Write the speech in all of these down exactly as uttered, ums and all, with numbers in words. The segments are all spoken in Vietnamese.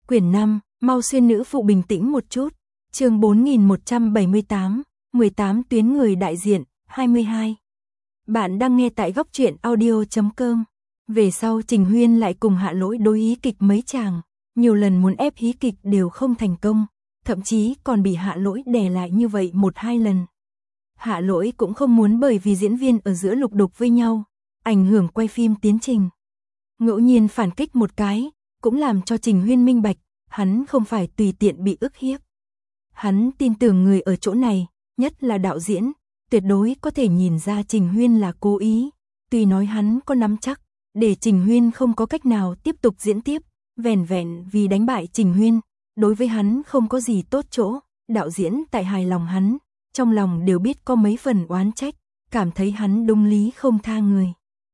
Quyển năm, mau xuyên nữ phụ bình tĩnh một chút. Chương bốn nghìn một trăm bảy mươi tám, mười tám tuyến người đại diện, hai mươi hai. Bạn đang nghe tại góc truyện audio chấm com. Về sau Trình Huyên lại cùng Hạ Lỗi đối hí kịch mấy chàng, nhiều lần muốn ép hí kịch đều không thành công, thậm chí còn bị Hạ Lỗi đè lại như vậy một hai lần. Hạ Lỗi cũng không muốn bởi vì diễn viên ở giữa lục đục với nhau, ảnh hưởng quay phim tiến trình. Ngẫu nhiên phản kích một cái, cũng làm cho Trình Huyên minh bạch, hắn không phải tùy tiện bị ức hiếp. Hắn tin tưởng người ở chỗ này, nhất là đạo diễn, tuyệt đối có thể nhìn ra Trình Huyên là cố ý, tuy nói hắn có nắm chắc, để Trình Huyên không có cách nào tiếp tục diễn tiếp, vẻn vẹn vì đánh bại Trình Huyên, đối với hắn không có gì tốt chỗ, đạo diễn tại hài lòng hắn, trong lòng đều biết có mấy phần oán trách, cảm thấy hắn đúng lý không tha người.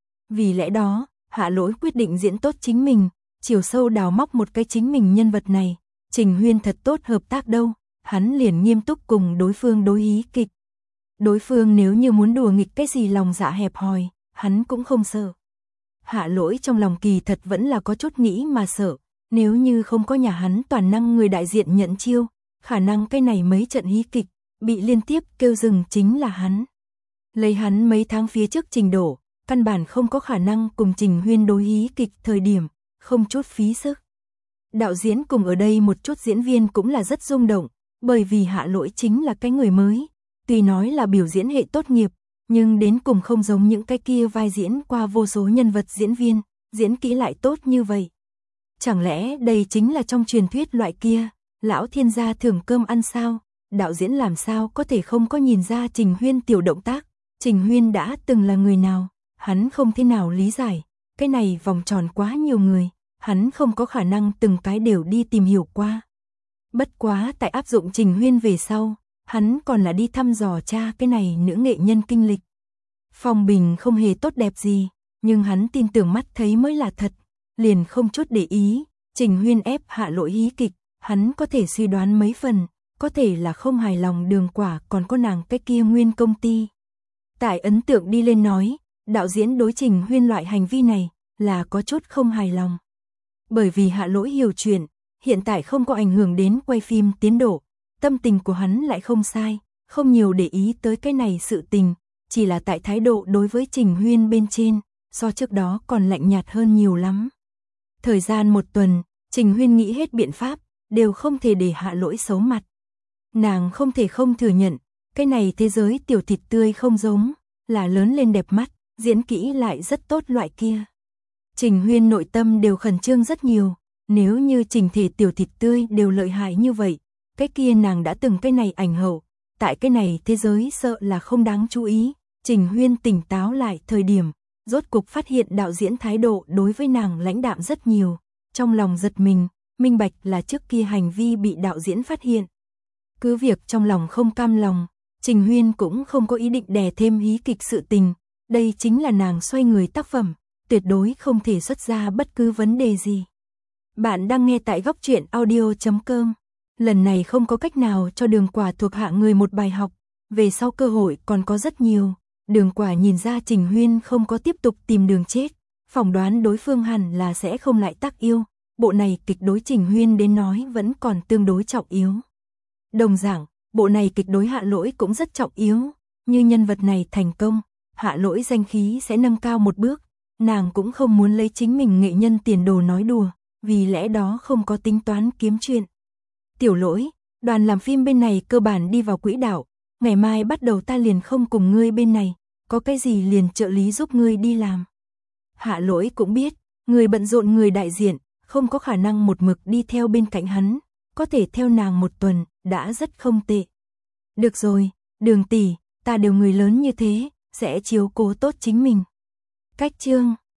Vì lẽ đó, Hạ Lỗi quyết định diễn tốt chính mình, chiều sâu đào móc một cái chính mình nhân vật này, Trình Huyên thật tốt hợp tác đâu, hắn liền nghiêm túc cùng đối phương đối hí kịch. Đối phương nếu như muốn đùa nghịch cái gì lòng dạ hẹp hòi, hắn cũng không sợ. Hạ Lỗi trong lòng kỳ thật vẫn là có chút nghĩ mà sợ, nếu như không có nhà hắn toàn năng người đại diện nhận chiêu, khả năng cái này mấy trận hí kịch, bị liên tiếp kêu dừng chính là hắn. Lấy hắn mấy tháng phía trước trình độ, căn bản không có khả năng cùng Trình Huyên đối hí kịch thời điểm, không chút phí sức. Đạo diễn cùng ở đây một chút diễn viên cũng là rất rung động, bởi vì Hạ Lỗi chính là cái người mới, tuy nói là biểu diễn hệ tốt nghiệp, nhưng đến cùng không giống những cái kia vai diễn qua vô số nhân vật diễn viên, diễn kỹ lại tốt như vậy. Chẳng lẽ đây chính là trong truyền thuyết loại kia, lão thiên gia thưởng cơm ăn sao, đạo diễn làm sao có thể không có nhìn ra Trình Huyên tiểu động tác, Trình Huyên đã từng là người nào, hắn không thể nào lý giải, cái này vòng tròn quá nhiều người, hắn không có khả năng từng cái đều đi tìm hiểu qua. Bất quá tại áp dụng Trình Huyên về sau, hắn còn là đi thăm dò cha cái này nữ nghệ nhân kinh lịch. Phong bình không hề tốt đẹp gì, nhưng hắn tin tưởng mắt thấy mới là thật, liền không chút để ý, Trình Huyên ép Hạ Lỗi hí kịch, hắn có thể suy đoán mấy phần, có thể là không hài lòng Đường Quả còn có nàng cái kia nguyên công ty. Tại ấn tượng đi lên nói, đạo diễn đối Trình Huyên loại hành vi này là có chút không hài lòng. Bởi vì Hạ Lỗi hiểu chuyện, hiện tại không có ảnh hưởng đến quay phim tiến độ, tâm tình của hắn lại không sai, không nhiều để ý tới cái này sự tình, chỉ là tại thái độ đối với Trình Huyên bên trên, so trước đó còn lạnh nhạt hơn nhiều lắm. Thời gian một tuần, Trình Huyên nghĩ hết biện pháp, đều không thể để Hạ Lỗi xấu mặt. Nàng không thể không thừa nhận, cái này thế giới tiểu thịt tươi không giống, là lớn lên đẹp mắt, diễn kỹ lại rất tốt loại kia. Trình Huyên nội tâm đều khẩn trương rất nhiều, nếu như Trình thể tiểu thịt tươi đều lợi hại như vậy, cái kia nàng đã từng cái này ảnh hậu, tại cái này thế giới sợ là không đáng chú ý. Trình Huyên tỉnh táo lại thời điểm, rốt cục phát hiện đạo diễn thái độ đối với nàng lãnh đạm rất nhiều, trong lòng giật mình, minh bạch là trước kia hành vi bị đạo diễn phát hiện. Cứ việc trong lòng không cam lòng, Trình Huyên cũng không có ý định đè thêm hí kịch sự tình, đây chính là nàng xoay người tác phẩm, tuyệt đối không thể xuất ra bất cứ vấn đề gì. Bạn đang nghe tại góc truyện audio chấm com. Lần này không có cách nào cho Đường Quả thuộc hạ người một bài học, về sau cơ hội còn có rất nhiều. Đường Quả nhìn ra Trình Huyên không có tiếp tục tìm đường chết, phỏng đoán đối phương hẳn là sẽ không lại tác yêu, bộ này kịch đối Trình Huyên đến nói vẫn còn tương đối trọng yếu. Đồng dạng, bộ này kịch đối Hạ Lỗi cũng rất trọng yếu, như nhân vật này thành công, Hạ Lỗi danh khí sẽ nâng cao một bước, nàng cũng không muốn lấy chính mình nghệ nhân tiền đồ nói đùa, vì lẽ đó không có tính toán kiếm chuyện. Tiểu Lỗi, đoàn làm phim bên này cơ bản đi vào quỹ đạo, ngày mai bắt đầu ta liền không cùng ngươi bên này, có cái gì liền trợ lý giúp ngươi đi làm. Hạ Lỗi cũng biết, người bận rộn người đại diện, không có khả năng một mực đi theo bên cạnh hắn, có thể theo nàng một tuần, đã rất không tệ. Được rồi, Đường tỷ, ta đều người lớn như thế, sẽ chiếu cố tốt chính mình. Cách chương